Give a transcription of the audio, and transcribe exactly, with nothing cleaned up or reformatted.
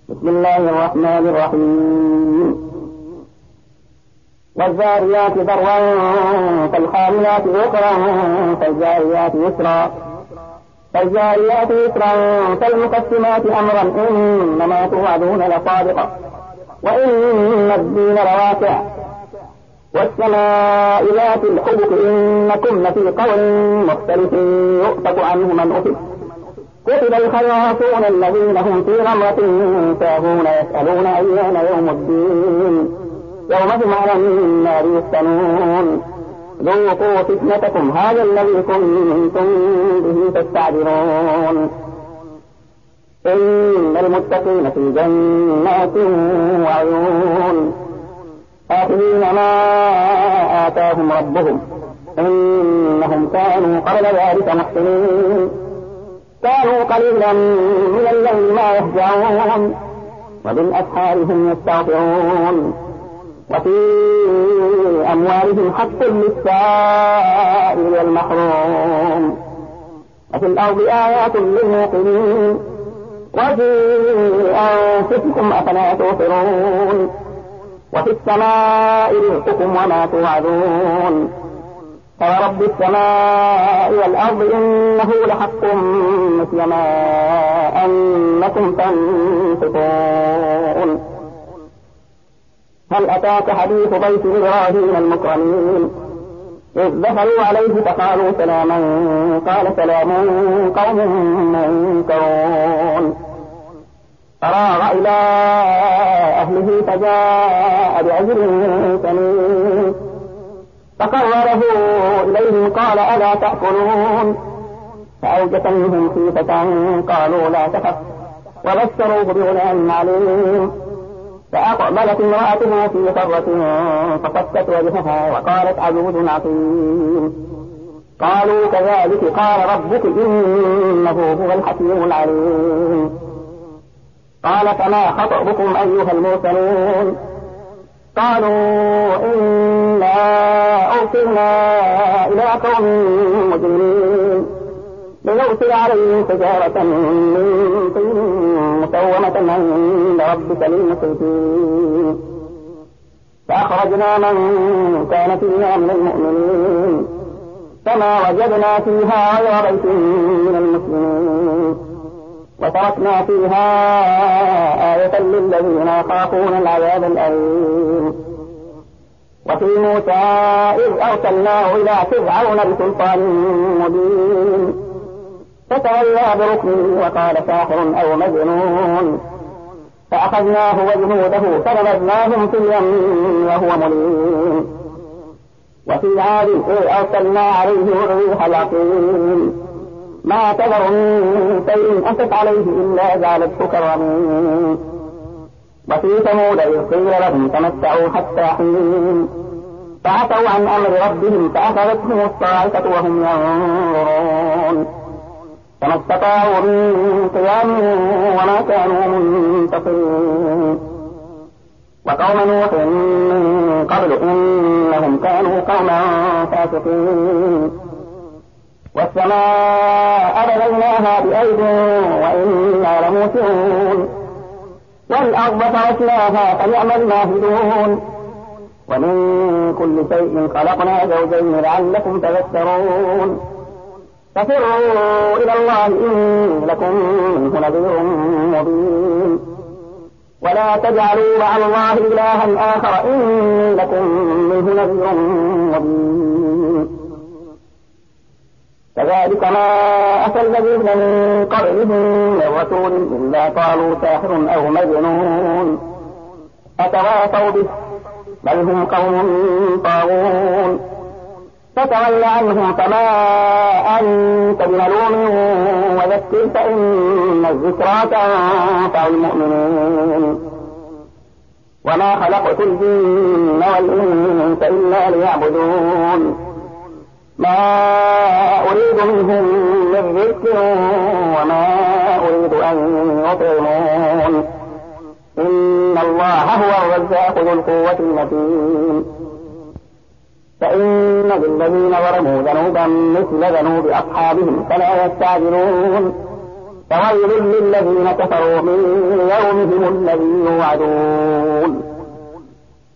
بسم الله الرحمن الرحيم. والذاريات ذروا فالحاملات وقرا فالجاريات يسرا فالجاريات يسرا فالمقسمات أمرا إنما توعدون لصادق وإن الدين لواقع والسماء ذات الحبك إنكم لفي قول مختلف يؤفك عنه من أفك كتب الخياطون الذين هم في غمرة ساهون يسألون أيان يوم الدين يوم هم على النار يفتنون ذوقوا فتنتكم هذا الذي كنتم به تستعجلون إن المتقين في جنات وعيون آخذين ما آتاهم ربهم إنهم كانوا قبل ذلك محسنين كانوا قليلا من الليل ما يهجعون وبالأسحار هم يستغفرون وفي أموالهم حق للسائل والمحروم وفي الأرض آيات للموقنين وفي أنفسكم أفلا تبصرون وفي السماء رزقكم وما توعدون فورب السماء والأرض إنه لحق مثل ما أنكم تنطقون هل أتاك حديث ضيف إبراهيم المكرمين إذ دخلوا عليه فقالوا سلاما قال سلام قوم منكرون فراغ إلى أهله فجاء بعجل سمين فقرره إليهم قال ألا تأكلون فأوجس منهم خيفة قالوا لا تخف وبشروه بغلام عليم فأقبلت امرأته في صرة فصكت وجهها وقالت عجوز عقيم قالوا كذلك قال ربك إنه هو الحكيم العليم قال فما خطبكم أيها المرسلون قالوا إنا أرسلنا إلى قوم مجرمين لنرسل عليهم حجارة من طين مسومة عند ربك للمسرفين فأخرجنا من كان فيها من المؤمنين فما وجدنا فيها غير بيت من المسلمين وتركنا فيها آية للذين يخافون العذاب الأليم وفي موسى إذ أرسلناه إلى فرعون بسلطان مبين فتولى بركنه وقال ساحر أو مجنون فأخذناه وجنوده فنبذناهم في اليم وهو مليم وفي عاد إذ أرسلنا عليهم الريح العقيم ما تذر من شيء أتت عليه إلا جعلته كرمين وفي ثمود إذ قيل لهم تمتعوا حتى حين فعتوا عن أمر ربهم فأخذتهم الصاعقة وهم ينظرون فما استطاعوا من قيام وما كانوا منتصرين وقوم نوح من قبل إنهم كانوا قوما فاسقين والسماء بنيناها بأيد وإنا لموسعون والأرض فرشناها فنعم الماهدون ومن كل شيء خلقنا زوجين لعلكم تذكرون ففروا إلى الله إني لكم منه نذير مبين ولا تجعلوا مع الله إلها آخر إني لكم منه نذير مبين كذلك ما أتى الذين من قبلهم من رسول إلا قالوا ساحر أو مجنون أتواصوا به بل هم قوم طاغون فتول عنهم فما أنت بملوم وذكر فإن الذكرى تنفع المؤمنين وما خلقت الجن والإنس إلا ليعبدون ما أريد منهم من رزق وما أريد أن يطعمون إن الله هو الرزاق ذو القوة المتين فإن للذين ظلموا ذنوبا مثل ذنوب أصحابهم فلا يستعجلون فويل للذين كفروا من يومهم الذي يوعدون.